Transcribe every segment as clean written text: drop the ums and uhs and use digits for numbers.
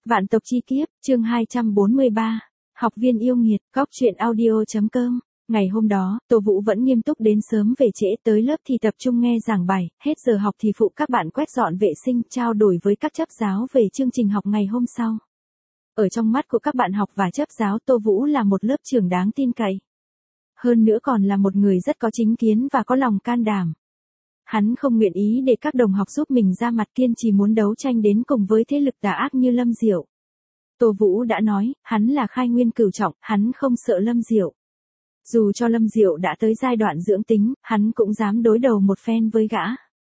Vạn tộc chi kiếp, chương 243. Học viên yêu nghiệt, góc truyện audio.com. Ngày hôm đó, Tô Vũ vẫn nghiêm túc đến sớm về trễ, tới lớp thì tập trung nghe giảng bài, hết giờ học thì phụ các bạn quét dọn vệ sinh, trao đổi với các chấp giáo về chương trình học ngày hôm sau. Ở trong mắt của các bạn học và chấp giáo, Tô Vũ là một lớp trưởng đáng tin cậy. Hơn nữa còn là một người rất có chính kiến và có lòng can đảm. Hắn không nguyện ý để các đồng học giúp mình ra mặt, kiên trì muốn đấu tranh đến cùng với thế lực tà ác như Lâm Diệu. Tô Vũ đã nói, hắn là khai nguyên cửu trọng, hắn không sợ Lâm Diệu. Dù cho Lâm Diệu đã tới giai đoạn dưỡng tính, hắn cũng dám đối đầu một phen với gã.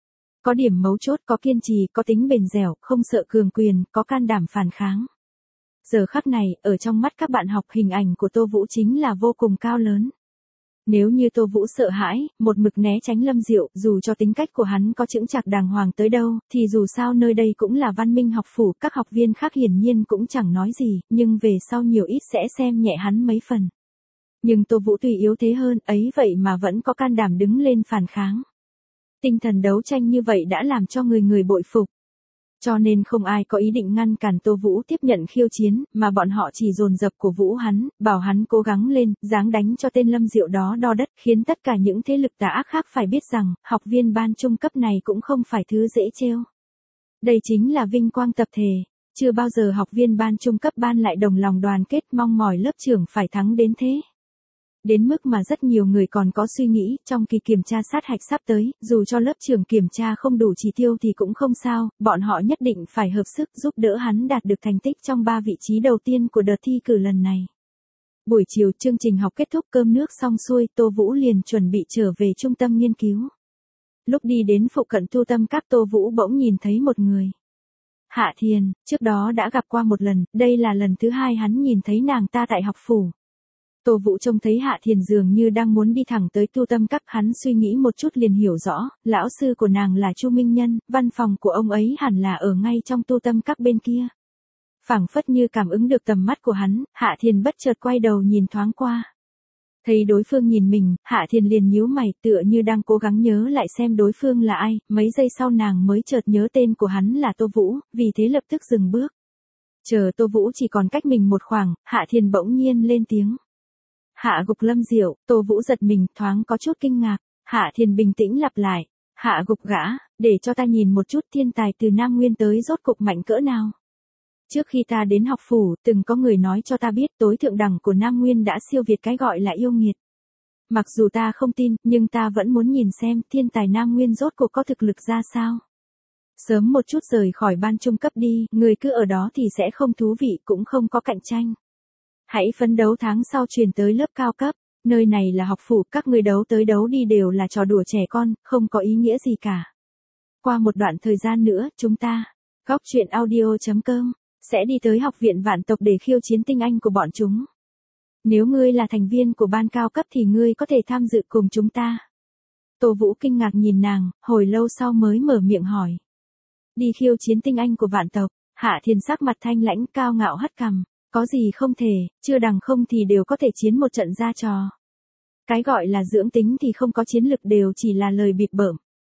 Có điểm mấu chốt, có kiên trì, có tính bền dẻo, không sợ cường quyền, có can đảm phản kháng. Giờ khắc này, ở trong mắt các bạn học, hình ảnh của Tô Vũ chính là vô cùng cao lớn. Nếu như Tô Vũ sợ hãi, một mực né tránh Lâm Diệu, dù cho tính cách của hắn có chững chạc đàng hoàng tới đâu, thì dù sao nơi đây cũng là văn minh học phủ, các học viên khác hiển nhiên cũng chẳng nói gì, nhưng về sau nhiều ít sẽ xem nhẹ hắn mấy phần. Nhưng Tô Vũ tùy yếu thế hơn, ấy vậy mà vẫn có can đảm đứng lên phản kháng. Tinh thần đấu tranh như vậy đã làm cho người bội phục. Cho nên không ai có ý định ngăn cản Tô Vũ tiếp nhận khiêu chiến, mà bọn họ chỉ dồn dập cổ vũ hắn, bảo hắn cố gắng lên, ráng đánh cho tên Lâm Diệu đó đo đất, khiến tất cả những thế lực tà ác khác phải biết rằng, học viên ban trung cấp này cũng không phải thứ dễ trêu. Đây chính là vinh quang tập thể, chưa bao giờ học viên ban trung cấp ban lại đồng lòng đoàn kết mong mỏi lớp trưởng phải thắng đến thế. Đến mức mà rất nhiều người còn có suy nghĩ, trong kỳ kiểm tra sát hạch sắp tới, dù cho lớp trưởng kiểm tra không đủ chỉ tiêu thì cũng không sao, bọn họ nhất định phải hợp sức giúp đỡ hắn đạt được thành tích trong 3 vị trí đầu tiên của đợt thi cử lần này. Buổi chiều chương trình học kết thúc, cơm nước xong xuôi, Tô Vũ liền chuẩn bị trở về trung tâm nghiên cứu. Lúc đi đến phụ cận tu tâm các, Tô Vũ bỗng nhìn thấy một người. Hạ Thiền, trước đó đã gặp qua một lần, đây là lần thứ hai hắn nhìn thấy nàng ta tại học phủ. Tô Vũ trông thấy Hạ Thiền dường như đang muốn đi thẳng tới tu tâm các, hắn suy nghĩ một chút liền hiểu rõ, lão sư của nàng là Chu Minh Nhân, văn phòng của ông ấy hẳn là ở ngay trong tu tâm các bên kia. Phảng phất như cảm ứng được tầm mắt của hắn, Hạ Thiền bất chợt quay đầu nhìn thoáng qua. Thấy đối phương nhìn mình, Hạ Thiền liền nhíu mày, tựa như đang cố gắng nhớ lại xem đối phương là ai, mấy giây sau nàng mới chợt nhớ tên của hắn là Tô Vũ, vì thế lập tức dừng bước. Chờ Tô Vũ chỉ còn cách mình một khoảng, Hạ Thiền bỗng nhiên lên tiếng. Hạ gục Lâm Diệu. Tô Vũ giật mình, thoáng có chút kinh ngạc. Hạ Thiền bình tĩnh lặp lại. Hạ gục gã, để cho ta nhìn một chút thiên tài từ Nam Nguyên tới rốt cục mạnh cỡ nào. Trước khi ta đến học phủ, từng có người nói cho ta biết tối thượng đẳng của Nam Nguyên đã siêu việt cái gọi là yêu nghiệt. Mặc dù ta không tin, nhưng ta vẫn muốn nhìn xem thiên tài Nam Nguyên rốt cuộc có thực lực ra sao. Sớm một chút rời khỏi ban trung cấp đi, người cứ ở đó thì sẽ không thú vị, cũng không có cạnh tranh. Hãy phấn đấu tháng sau truyền tới lớp cao cấp, nơi này là học phủ, các người đấu tới đấu đi đều là trò đùa trẻ con, không có ý nghĩa gì cả. Qua một đoạn thời gian nữa, chúng ta, góc truyện audio.com, sẽ đi tới học viện vạn tộc để khiêu chiến tinh anh của bọn chúng. Nếu ngươi là thành viên của ban cao cấp thì ngươi có thể tham dự cùng chúng ta. Tô Vũ kinh ngạc nhìn nàng, hồi lâu sau mới mở miệng hỏi. Đi khiêu chiến tinh anh của vạn tộc. Hạ Thiền sắc mặt thanh lãnh, cao ngạo hất cằm. Có gì không thể, chưa đằng không thì đều có thể chiến một trận ra trò. Cái gọi là dưỡng tính thì không có chiến lực đều chỉ là lời bịp bợm.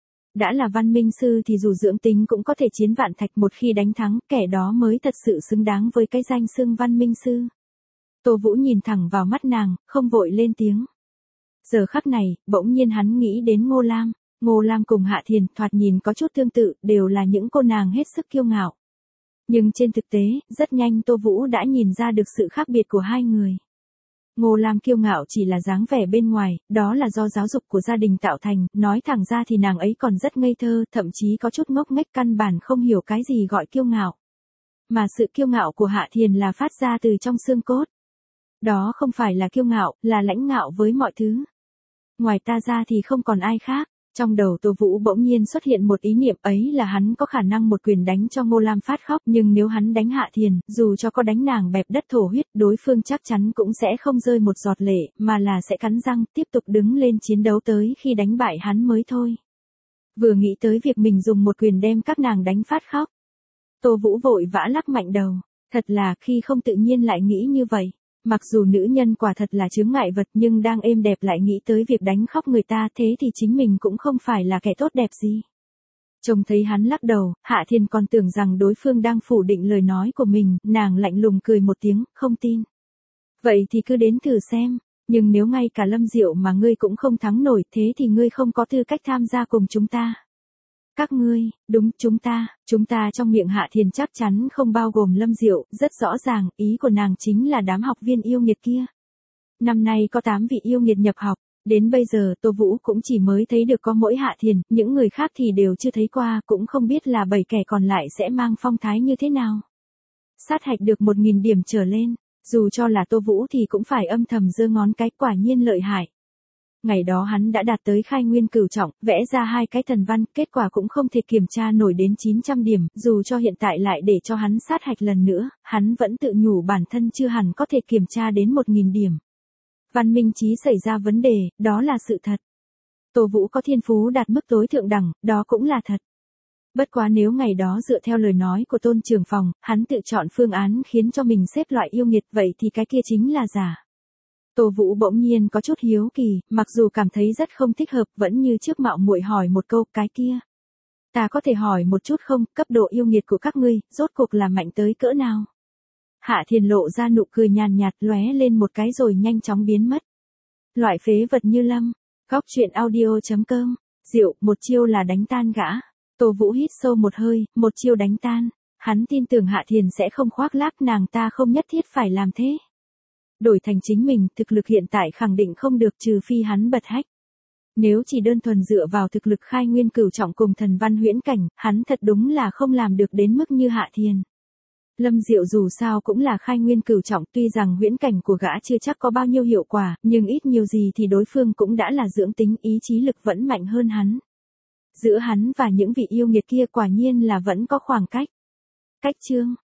Đã là văn minh sư thì dù dưỡng tính cũng có thể chiến vạn thạch, một khi đánh thắng, kẻ đó mới thật sự xứng đáng với cái danh xưng văn minh sư. Tô Vũ nhìn thẳng vào mắt nàng, không vội lên tiếng. Giờ khắc này, bỗng nhiên hắn nghĩ đến Ngô Lam. Ngô Lam cùng Hạ Thiền thoạt nhìn có chút tương tự, đều là những cô nàng hết sức kiêu ngạo. Nhưng trên thực tế, rất nhanh Tô Vũ đã nhìn ra được sự khác biệt của hai người. Ngô Lam kiêu ngạo chỉ là dáng vẻ bên ngoài, đó là do giáo dục của gia đình tạo thành, nói thẳng ra thì nàng ấy còn rất ngây thơ, thậm chí có chút ngốc nghếch, căn bản không hiểu cái gì gọi kiêu ngạo. Mà sự kiêu ngạo của Hạ Thiền là phát ra từ trong xương cốt. Đó không phải là kiêu ngạo, là lãnh ngạo với mọi thứ. Ngoài ta ra thì không còn ai khác. Trong đầu Tô Vũ bỗng nhiên xuất hiện một ý niệm, ấy là hắn có khả năng một quyền đánh cho Ngô Lam phát khóc, nhưng nếu hắn đánh Hạ Thiền, dù cho có đánh nàng bẹp đất thổ huyết, đối phương chắc chắn cũng sẽ không rơi một giọt lệ, mà là sẽ cắn răng, tiếp tục đứng lên chiến đấu tới khi đánh bại hắn mới thôi. Vừa nghĩ tới việc mình dùng một quyền đem các nàng đánh phát khóc, Tô Vũ vội vã lắc mạnh đầu, thật là khi không tự nhiên lại nghĩ như vậy. Mặc dù nữ nhân quả thật là chướng ngại vật, nhưng đang êm đẹp lại nghĩ tới việc đánh khóc người ta, thế thì chính mình cũng không phải là kẻ tốt đẹp gì. Trông thấy hắn lắc đầu, Hạ Thiền còn tưởng rằng đối phương đang phủ định lời nói của mình, nàng lạnh lùng cười một tiếng, không tin. Vậy thì cứ đến thử xem, nhưng nếu ngay cả Lâm Diệu mà ngươi cũng không thắng nổi, thế thì ngươi không có tư cách tham gia cùng chúng ta. Các ngươi, đúng, chúng ta trong miệng Hạ Thiền chắc chắn không bao gồm Lâm Diệu, rất rõ ràng, ý của nàng chính là đám học viên yêu nghiệt kia. Năm nay có 8 vị yêu nghiệt nhập học, đến bây giờ Tô Vũ cũng chỉ mới thấy được có mỗi Hạ Thiền, những người khác thì đều chưa thấy qua, cũng không biết là 7 kẻ còn lại sẽ mang phong thái như thế nào. Sát hạch được 1000 điểm trở lên, dù cho là Tô Vũ thì cũng phải âm thầm giơ ngón cái, quả nhiên lợi hại. Ngày đó hắn đã đạt tới khai nguyên cửu trọng, vẽ ra 2 cái thần văn, kết quả cũng không thể kiểm tra nổi đến 900 điểm, dù cho hiện tại lại để cho hắn sát hạch lần nữa, hắn vẫn tự nhủ bản thân chưa hẳn có thể kiểm tra đến 1000 điểm. Văn minh trí xảy ra vấn đề, đó là sự thật. Tô Vũ có thiên phú đạt mức tối thượng đẳng, đó cũng là thật. Bất quá nếu ngày đó dựa theo lời nói của Tôn trưởng phòng, hắn tự chọn phương án khiến cho mình xếp loại yêu nghiệt, vậy thì cái kia chính là giả. Tô Vũ bỗng nhiên có chút hiếu kỳ, mặc dù cảm thấy rất không thích hợp, vẫn như trước mạo muội hỏi một câu, cái kia. Ta có thể hỏi một chút không, cấp độ yêu nghiệt của các ngươi, rốt cuộc là mạnh tới cỡ nào? Hạ Thiền lộ ra nụ cười nhàn nhạt, lóe lên một cái rồi nhanh chóng biến mất. Loại phế vật như Lâm. Góc truyện audio.com. Diệu, một chiêu là đánh tan gã. Tô Vũ hít sâu một hơi, một chiêu đánh tan. Hắn tin tưởng Hạ Thiền sẽ không khoác lác, nàng ta không nhất thiết phải làm thế. Đổi thành chính mình, thực lực hiện tại khẳng định không được, trừ phi hắn bật hách. Nếu chỉ đơn thuần dựa vào thực lực khai nguyên cửu trọng cùng thần văn huyễn cảnh, hắn thật đúng là không làm được đến mức như Hạ Thiền. Lâm Diệu dù sao cũng là khai nguyên cửu trọng, tuy rằng huyễn cảnh của gã chưa chắc có bao nhiêu hiệu quả, nhưng ít nhiều gì thì đối phương cũng đã là dưỡng tính, ý chí lực vẫn mạnh hơn hắn. Giữa hắn và những vị yêu nghiệt kia quả nhiên là vẫn có khoảng cách. Cách chương